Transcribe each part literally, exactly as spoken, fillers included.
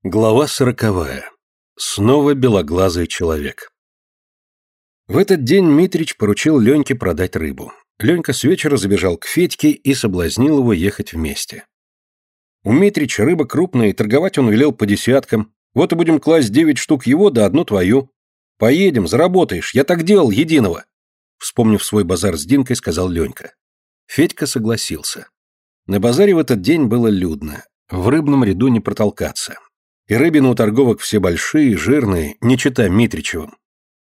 Глава сороковая. Снова белоглазый человек. В этот день Митрич поручил Леньке продать рыбу. Ленька с вечера забежал к Федьке и соблазнил его ехать вместе. У Митрича рыба крупная, и торговать он велел по десяткам. Вот и будем класть девять штук его, да одну твою. Поедем, заработаешь, я так делал, единого. Вспомнив свой базар с Динкой, сказал Ленька. Федька согласился. На базаре в этот день было людно. В рыбном ряду не протолкаться. И рыбины у торговок все большие, жирные, не чета Митричевым.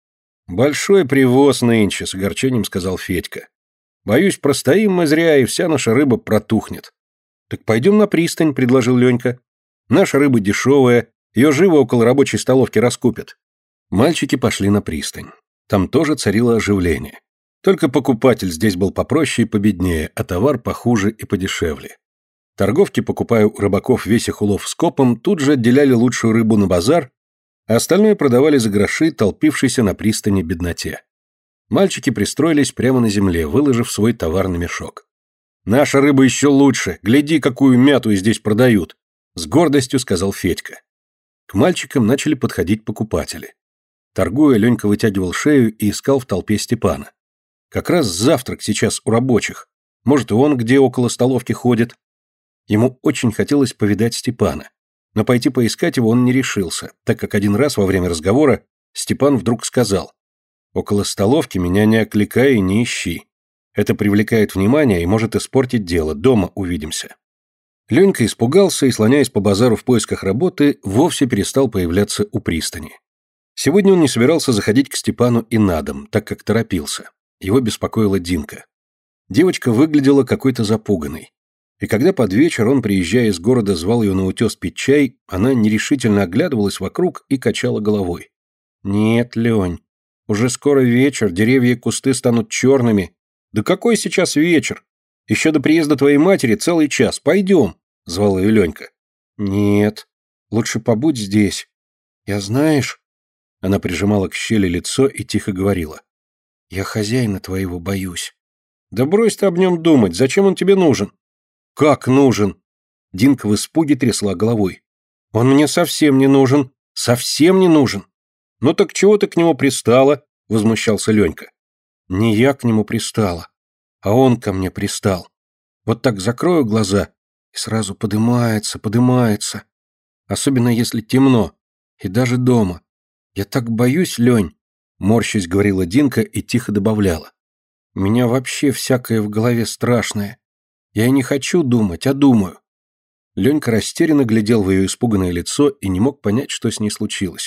«Большой привоз нынче», — с огорчением сказал Федька. «Боюсь, простоим мы зря, и вся наша рыба протухнет». «Так пойдем на пристань», — предложил Ленька. «Наша рыба дешевая, ее живо около рабочей столовки раскупят». Мальчики пошли на пристань. Там тоже царило оживление. Только покупатель здесь был попроще и победнее, а товар похуже и подешевле. Торговки, покупая у рыбаков весь их улов скопом, тут же отделяли лучшую рыбу на базар, а остальное продавали за гроши толпившейся на пристани бедноте. Мальчики пристроились прямо на земле, выложив свой товар на мешок. «Наша рыба еще лучше! Гляди, какую мяту здесь продают!» — с гордостью сказал Федька. К мальчикам начали подходить покупатели. Торгуя, Ленька вытягивал шею и искал в толпе Степана. Как раз завтрак сейчас у рабочих. Может, и он где около столовки ходит. Ему очень хотелось повидать Степана, но пойти поискать его он не решился, так как один раз во время разговора Степан вдруг сказал: «Около столовки меня не окликай и не ищи. Это привлекает внимание и может испортить дело, дома увидимся». Ленька испугался и, слоняясь по базару в поисках работы, вовсе перестал появляться у пристани. Сегодня он не собирался заходить к Степану и на дом, так как торопился. Его беспокоила Динка. Девочка выглядела какой-то запуганной. И когда под вечер он, приезжая из города, звал ее на утес пить чай, она нерешительно оглядывалась вокруг и качала головой. «Нет, Лень, уже скоро вечер, деревья и кусты станут черными. Да какой сейчас вечер? Еще до приезда твоей матери целый час, пойдем», — звал ее Ленька. «Нет, лучше побудь здесь. Я знаешь...» Она прижимала к щели лицо и тихо говорила. «Я хозяина твоего боюсь». «Да брось ты об нем думать, зачем он тебе нужен?» «Как нужен?» Динка в испуге трясла головой. «Он мне совсем не нужен. Совсем не нужен». «Ну так чего ты к нему пристала?» — возмущался Ленька. «Не я к нему пристала, а он ко мне пристал. Вот так закрою глаза, и сразу подымается, подымается. Особенно если темно, и даже дома. Я так боюсь, Лень», — морщись говорила Динка и тихо добавляла. «У меня вообще всякое в голове страшное. Я и не хочу думать, а думаю». Ленька растерянно глядел в ее испуганное лицо и не мог понять, что с ней случилось.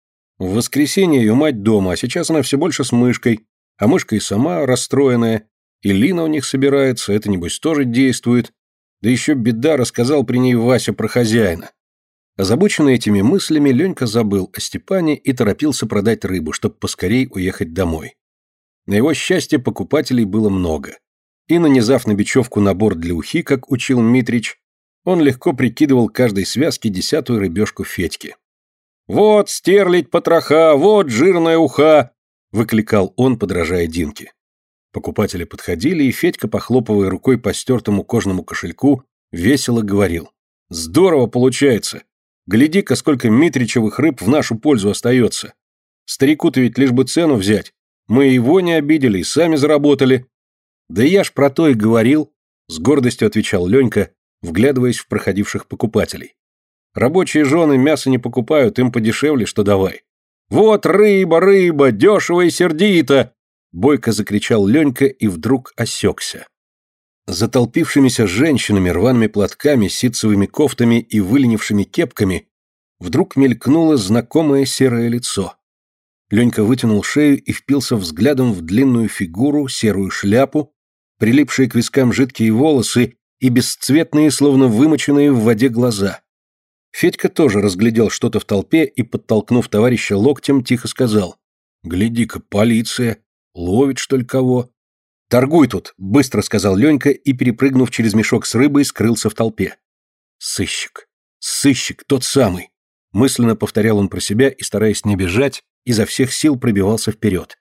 В воскресенье ее мать дома, а сейчас она все больше с мышкой, а мышка и сама расстроенная, и Лина у них собирается, это, небось, тоже действует. Да еще беда, рассказал при ней Вася про хозяина. Озабоченный этими мыслями, Ленька забыл о Степане и торопился продать рыбу, чтобы поскорей уехать домой. На его счастье покупателей было много. И, нанизав на бечевку набор для ухи, как учил Митрич, он легко прикидывал каждой связке десятую рыбешку Федьки. «Вот стерлядь потроха, вот жирная уха!» — выкликал он, подражая Динке. Покупатели подходили, и Федька, похлопывая рукой по стертому кожаному кошельку, весело говорил. «Здорово получается! Гляди-ка, сколько Митричевых рыб в нашу пользу остается! Старику-то ведь лишь бы цену взять. Мы его не обидели и сами заработали». «Да я ж про то и говорил», — с гордостью отвечал Ленька, вглядываясь в проходивших покупателей. «Рабочие жены мясо не покупают, им подешевле, что давай». «Вот рыба, рыба, дешево и сердито!» — бойко закричал Ленька и вдруг осекся. За толпившимися женщинами, рваными платками, ситцевыми кофтами и выленившими кепками вдруг мелькнуло знакомое серое лицо. Ленька вытянул шею и впился взглядом в длинную фигуру, серую шляпу, прилипшие к вискам жидкие волосы и бесцветные, словно вымоченные в воде глаза. Федька тоже разглядел что-то в толпе и, подтолкнув товарища локтем, тихо сказал: «Гляди-ка, полиция! Ловит, что ли, кого?» «Торгуй тут!» — быстро сказал Ленька и, перепрыгнув через мешок с рыбой, скрылся в толпе. «Сыщик! Сыщик! Тот самый!» — мысленно повторял он про себя и, стараясь не бежать, изо всех сил пробивался вперед.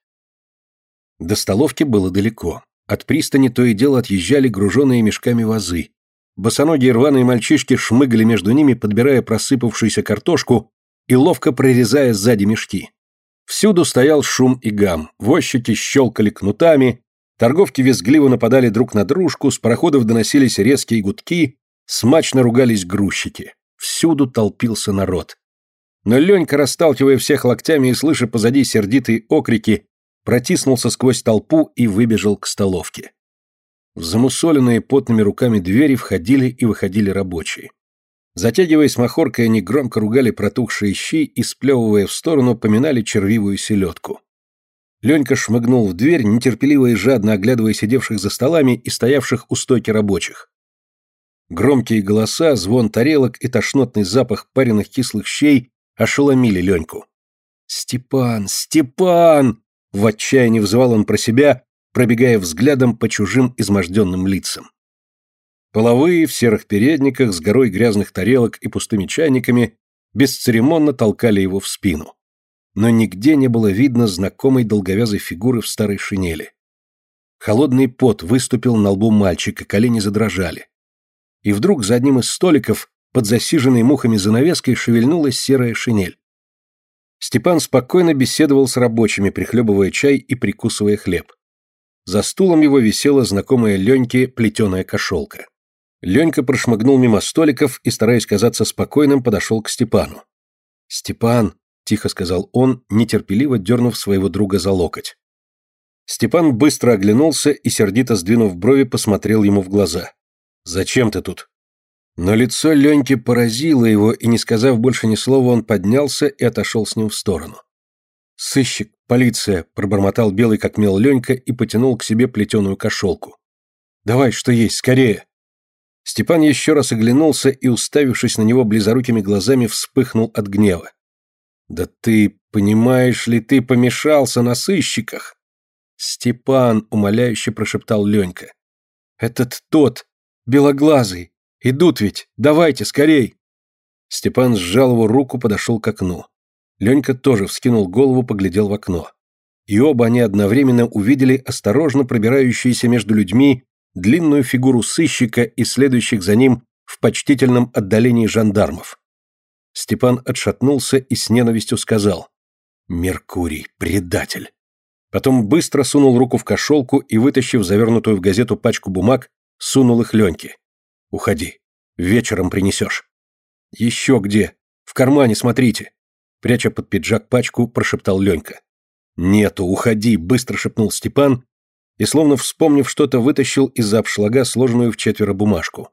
До столовки было далеко. От пристани то и дело отъезжали груженные мешками вазы. Босоногие рваные мальчишки шмыгали между ними, подбирая просыпавшуюся картошку и ловко прорезая сзади мешки. Всюду стоял шум и гам, возчики щелкали кнутами, торговки визгливо нападали друг на дружку, с пароходов доносились резкие гудки, смачно ругались грузчики. Всюду толпился народ. Но Ленька, расталкивая всех локтями и слыша позади сердитые окрики, протиснулся сквозь толпу и выбежал к столовке. В замусоленные потными руками двери входили и выходили рабочие. Затягиваясь махоркой, они громко ругали протухшие щи и, сплевывая в сторону, поминали червивую селедку. Ленька шмыгнул в дверь, нетерпеливо и жадно оглядывая сидевших за столами и стоявших у стойки рабочих. Громкие голоса, звон тарелок и тошнотный запах пареных кислых щей ошеломили Леньку. «Степан! Степан!» — в отчаянии взывал он про себя, пробегая взглядом по чужим изможденным лицам. Половые в серых передниках с горой грязных тарелок и пустыми чайниками бесцеремонно толкали его в спину. Но нигде не было видно знакомой долговязой фигуры в старой шинели. Холодный пот выступил на лбу мальчика, колени задрожали. И вдруг за одним из столиков, под засиженной мухами занавеской, шевельнулась серая шинель. Степан спокойно беседовал с рабочими, прихлебывая чай и прикусывая хлеб. За стулом его висела знакомая Леньке плетеная кошелка. Ленька прошмыгнул мимо столиков и, стараясь казаться спокойным, подошел к Степану. «Степан», — тихо сказал он, нетерпеливо дернув своего друга за локоть. Степан быстро оглянулся и, сердито сдвинув брови, посмотрел ему в глаза. «Зачем ты тут?» Но лицо Леньки поразило его, и, не сказав больше ни слова, он поднялся и отошел с ним в сторону. «Сыщик, полиция», — пробормотал белый как мел Ленька и потянул к себе плетеную кошелку. «Давай, что есть, скорее!» Степан еще раз оглянулся и, уставившись на него близорукими глазами, вспыхнул от гнева. «Да ты, понимаешь ли, ты помешался на сыщиках!» «Степан», — умоляюще прошептал Ленька. «Этот тот, белоглазый, идут ведь, давайте, скорей!» Степан сжал его руку, подошел к окну. Ленька тоже вскинул голову, поглядел в окно. И оба они одновременно увидели осторожно пробирающуюся между людьми длинную фигуру сыщика и следующих за ним в почтительном отдалении жандармов. Степан отшатнулся и с ненавистью сказал: «Меркурий, предатель!» Потом быстро сунул руку в кошелку и, вытащив завернутую в газету пачку бумаг, сунул их Леньке. «Уходи. Вечером принесешь». «Еще где? В кармане, смотрите!» Пряча под пиджак пачку, прошептал Ленька. «Нету, уходи!» — быстро шепнул Степан и, словно вспомнив что-то, вытащил из-за обшлага сложенную в четверо бумажку.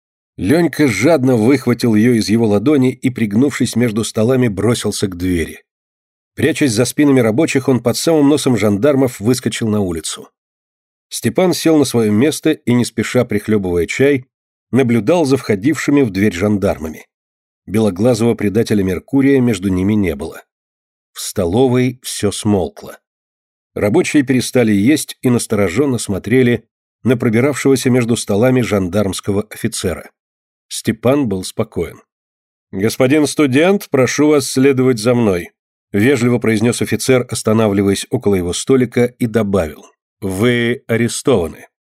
Ленька жадно выхватил ее из его ладони и, пригнувшись между столами, бросился к двери. Прячась за спинами рабочих, он под самым носом жандармов выскочил на улицу. Степан сел на свое место и, не спеша прихлебывая чай, наблюдал за входившими в дверь жандармами. Белоглазого предателя Меркурия между ними не было. В столовой все смолкло. Рабочие перестали есть и настороженно смотрели на пробиравшегося между столами жандармского офицера. Степан был спокоен. «Господин студент, прошу вас следовать за мной», — вежливо произнес офицер, останавливаясь около его столика, и добавил: «Вы арестованы».